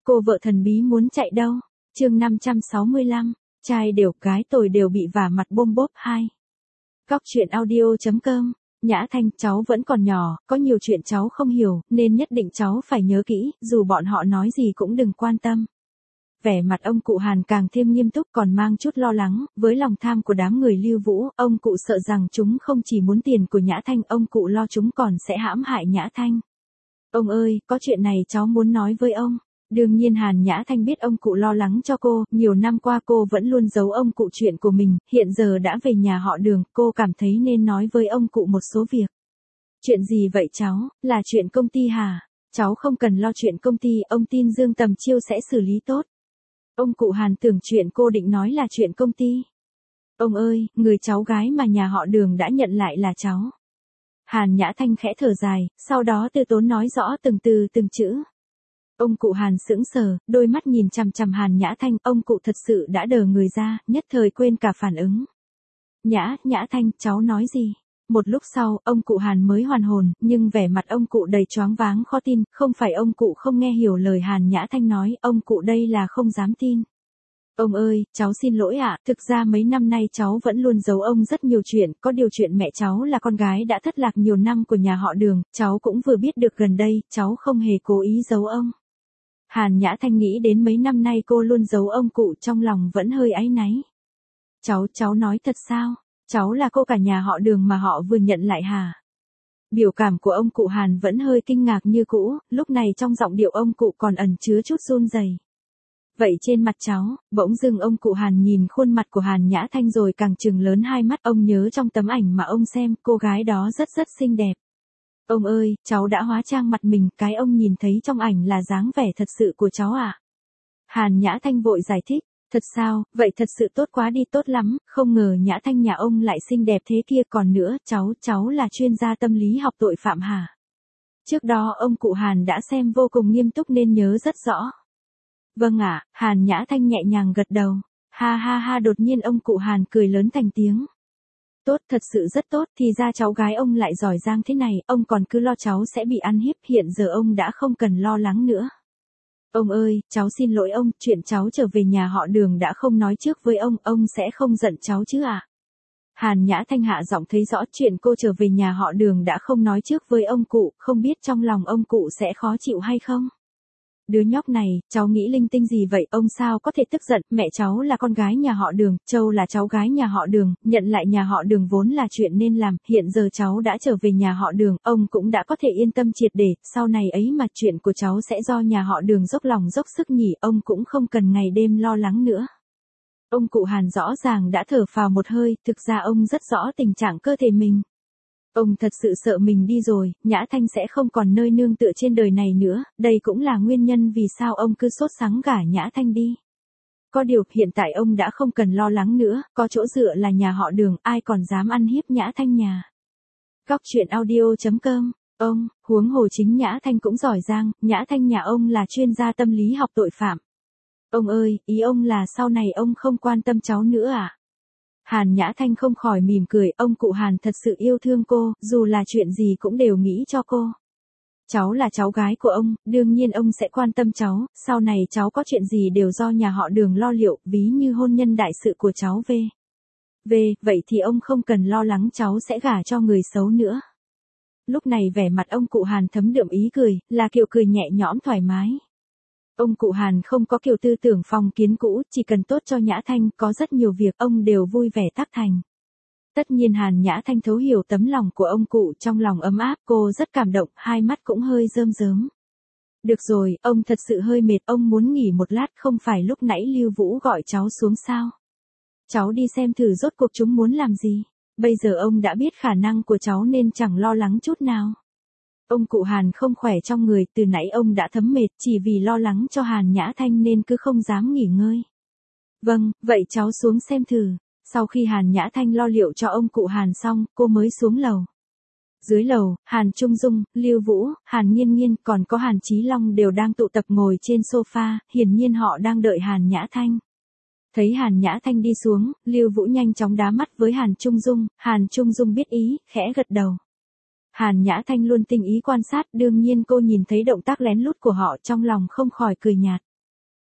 cô vợ thần bí muốn chạy đâu? Chương 565, trai đều gái tồi đều bị vả mặt bôm bốp 2. Góc truyện audio.com. Nhã Thanh, cháu vẫn còn nhỏ, có nhiều chuyện cháu không hiểu, nên nhất định cháu phải nhớ kỹ, dù bọn họ nói gì cũng đừng quan tâm. Vẻ mặt ông cụ Hàn càng thêm nghiêm túc, còn mang chút lo lắng, với lòng tham của đám người Lưu Vũ, ông cụ sợ rằng chúng không chỉ muốn tiền của Nhã Thanh, ông cụ lo chúng còn sẽ hãm hại Nhã Thanh. Ông ơi, có chuyện này cháu muốn nói với ông. Đương nhiên Hàn Nhã Thanh biết ông cụ lo lắng cho cô, nhiều năm qua cô vẫn luôn giấu ông cụ chuyện của mình, hiện giờ đã về nhà họ Đường, cô cảm thấy nên nói với ông cụ một số việc. Chuyện gì vậy cháu, là chuyện công ty hả? Cháu không cần lo chuyện công ty, ông tin Dương Tầm Chiêu sẽ xử lý tốt. Ông cụ Hàn tưởng chuyện cô định nói là chuyện công ty. Ông ơi, người cháu gái mà nhà họ Đường đã nhận lại là cháu. Hàn Nhã Thanh khẽ thở dài, sau đó từ tốn nói rõ từng từ từng chữ. Ông cụ Hàn sững sờ, đôi mắt nhìn chằm chằm Hàn Nhã Thanh, ông cụ thật sự đã đờ người ra, nhất thời quên cả phản ứng. Nhã Thanh, cháu nói gì? Một lúc sau, ông cụ Hàn mới hoàn hồn, nhưng vẻ mặt ông cụ đầy choáng váng khó tin, không phải ông cụ không nghe hiểu lời Hàn Nhã Thanh nói, ông cụ đây là không dám tin. Ông ơi, cháu xin lỗi ạ, thực ra mấy năm nay cháu vẫn luôn giấu ông rất nhiều chuyện, có điều chuyện mẹ cháu là con gái đã thất lạc nhiều năm của nhà họ Đường, cháu cũng vừa biết được gần đây, cháu không hề cố ý giấu ông. Hàn Nhã Thanh nghĩ đến mấy năm nay cô luôn giấu ông cụ, trong lòng vẫn hơi áy náy. Cháu nói thật sao? Cháu là cô cả nhà họ Đường mà họ vừa nhận lại hả? Biểu cảm của ông cụ Hàn vẫn hơi kinh ngạc như cũ, lúc này trong giọng điệu ông cụ còn ẩn chứa chút run rẩy. Vậy trên mặt cháu, bỗng dưng ông cụ Hàn nhìn khuôn mặt của Hàn Nhã Thanh rồi càng trừng lớn hai mắt, ông nhớ trong tấm ảnh mà ông xem, cô gái đó rất xinh đẹp. Ông ơi, cháu đã hóa trang mặt mình, cái ông nhìn thấy trong ảnh là dáng vẻ thật sự của cháu à? Hàn Nhã Thanh vội giải thích, thật sao, vậy thật sự tốt quá đi, tốt lắm, không ngờ Nhã Thanh nhà ông lại xinh đẹp thế kia, còn nữa, cháu là chuyên gia tâm lý học tội phạm hả? Trước đó ông cụ Hàn đã xem vô cùng nghiêm túc nên nhớ rất rõ. Vâng ạ, Hàn Nhã Thanh nhẹ nhàng gật đầu. Ha ha ha, đột nhiên ông cụ Hàn cười lớn thành tiếng. Tốt, thật sự rất tốt, thì ra cháu gái ông lại giỏi giang thế này, ông còn cứ lo cháu sẽ bị ăn hiếp, hiện giờ ông đã không cần lo lắng nữa. Ông ơi, cháu xin lỗi ông, chuyện cháu trở về nhà họ Đường đã không nói trước với ông sẽ không giận cháu chứ ạ? Hàn Nhã Thanh hạ giọng thấy rõ chuyện cô trở về nhà họ Đường đã không nói trước với ông cụ, không biết trong lòng ông cụ sẽ khó chịu hay không? Đứa nhóc này, cháu nghĩ linh tinh gì vậy, ông sao có thể tức giận, mẹ cháu là con gái nhà họ Đường, Châu là cháu gái nhà họ Đường, nhận lại nhà họ Đường vốn là chuyện nên làm, hiện giờ cháu đã trở về nhà họ Đường, ông cũng đã có thể yên tâm triệt để, sau này ấy mà chuyện của cháu sẽ do nhà họ Đường dốc lòng dốc sức nhỉ, ông cũng không cần ngày đêm lo lắng nữa. Ông cụ Hàn rõ ràng đã thở phào một hơi, thực ra ông rất rõ tình trạng cơ thể mình. Ông thật sự sợ mình đi rồi, Nhã Thanh sẽ không còn nơi nương tựa trên đời này nữa, đây cũng là nguyên nhân vì sao ông cứ sốt sắng gả Nhã Thanh đi. Có điều, hiện tại ông đã không cần lo lắng nữa, có chỗ dựa là nhà họ Đường, ai còn dám ăn hiếp Nhã Thanh nhà. Góc truyện audio.com, huống hồ chính Nhã Thanh cũng giỏi giang, Nhã Thanh nhà ông là chuyên gia tâm lý học tội phạm. Ông ơi, ý ông là sau này ông không quan tâm cháu nữa à? Hàn Nhã Thanh không khỏi mỉm cười, ông cụ Hàn thật sự yêu thương cô, dù là chuyện gì cũng đều nghĩ cho cô. Cháu là cháu gái của ông, đương nhiên ông sẽ quan tâm cháu, sau này cháu có chuyện gì đều do nhà họ Đường lo liệu, ví như hôn nhân đại sự của cháu vậy thì ông không cần lo lắng cháu sẽ gả cho người xấu nữa. Lúc này vẻ mặt ông cụ Hàn thấm đượm ý cười, là kiểu cười nhẹ nhõm thoải mái. Ông cụ Hàn không có kiểu tư tưởng phong kiến cũ, chỉ cần tốt cho Nhã Thanh, có rất nhiều việc ông đều vui vẻ tác thành. Tất nhiên Hàn Nhã Thanh thấu hiểu tấm lòng của ông cụ, trong lòng ấm áp, cô rất cảm động, hai mắt cũng hơi rơm rớm. Được rồi, ông thật sự hơi mệt, ông muốn nghỉ một lát, không phải lúc nãy Lưu Vũ gọi cháu xuống sao? Cháu đi xem thử rốt cuộc chúng muốn làm gì. Bây giờ ông đã biết khả năng của cháu nên chẳng lo lắng chút nào. Ông cụ Hàn không khỏe trong người, từ nãy ông đã thấm mệt, chỉ vì lo lắng cho Hàn Nhã Thanh nên cứ không dám nghỉ ngơi. Vâng, vậy cháu xuống xem thử. Sau khi Hàn Nhã Thanh lo liệu cho ông cụ Hàn xong, cô mới xuống lầu. Dưới lầu, Hàn Trung Dung, Lưu Vũ, Hàn Nghiên Nghiên, còn có Hàn Chí Long đều đang tụ tập ngồi trên sofa, hiển nhiên họ đang đợi Hàn Nhã Thanh. Thấy Hàn Nhã Thanh đi xuống, Lưu Vũ nhanh chóng đá mắt với Hàn Trung Dung biết ý, khẽ gật đầu. Hàn Nhã Thanh luôn tinh ý quan sát, đương nhiên cô nhìn thấy động tác lén lút của họ, trong lòng không khỏi cười nhạt.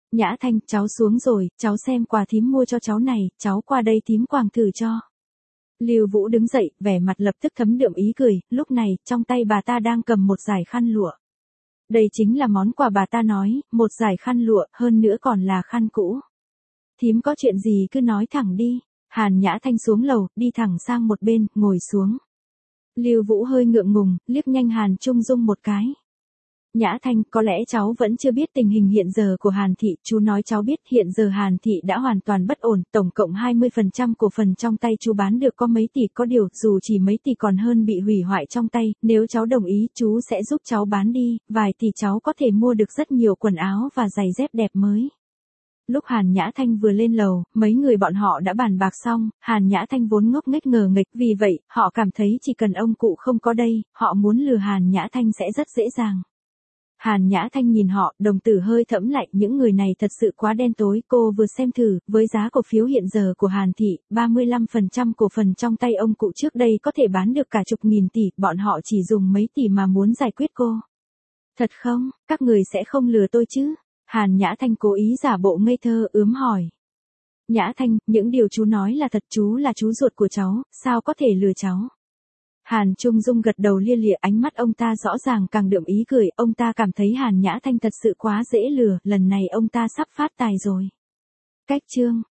Nhã Thanh, cháu xuống rồi, cháu xem quà thím mua cho cháu này, cháu qua đây thím quàng thử cho. Lưu Vũ đứng dậy, vẻ mặt lập tức thấm đượm ý cười, lúc này, trong tay bà ta đang cầm một dải khăn lụa. Đây chính là món quà bà ta nói, một dải khăn lụa, hơn nữa còn là khăn cũ. Thím có chuyện gì cứ nói thẳng đi. Hàn Nhã Thanh xuống lầu, đi thẳng sang một bên, ngồi xuống. Lưu Vũ hơi ngượng ngùng, liếc nhanh Hàn Trung Dung một cái. Nhã Thanh, có lẽ cháu vẫn chưa biết tình hình hiện giờ của Hàn Thị, chú nói cháu biết hiện giờ Hàn Thị đã hoàn toàn bất ổn, tổng cộng 20% cổ phần trong tay chú bán được có mấy tỷ, có điều, dù chỉ mấy tỷ còn hơn bị hủy hoại trong tay, nếu cháu đồng ý, chú sẽ giúp cháu bán đi, vài tỷ cháu có thể mua được rất nhiều quần áo và giày dép đẹp mới. Lúc Hàn Nhã Thanh vừa lên lầu, mấy người bọn họ đã bàn bạc xong, Hàn Nhã Thanh vốn ngốc nghếch ngờ nghịch, vì vậy, họ cảm thấy chỉ cần ông cụ không có đây, họ muốn lừa Hàn Nhã Thanh sẽ rất dễ dàng. Hàn Nhã Thanh nhìn họ, đồng tử hơi thẫm lại, những người này thật sự quá đen tối, cô vừa xem thử, với giá cổ phiếu hiện giờ của Hàn Thị, 35% cổ phần trong tay ông cụ trước đây có thể bán được cả chục nghìn tỷ, bọn họ chỉ dùng mấy tỷ mà muốn giải quyết cô. Thật không, các người sẽ không lừa tôi chứ? Hàn Nhã Thanh cố ý giả bộ ngây thơ, ướm hỏi. Nhã Thanh, những điều chú nói là thật, chú là chú ruột của cháu, sao có thể lừa cháu? Hàn Trung Dung gật đầu lia lịa, ánh mắt ông ta rõ ràng càng đượm ý cười, ông ta cảm thấy Hàn Nhã Thanh thật sự quá dễ lừa, lần này ông ta sắp phát tài rồi. Cách chương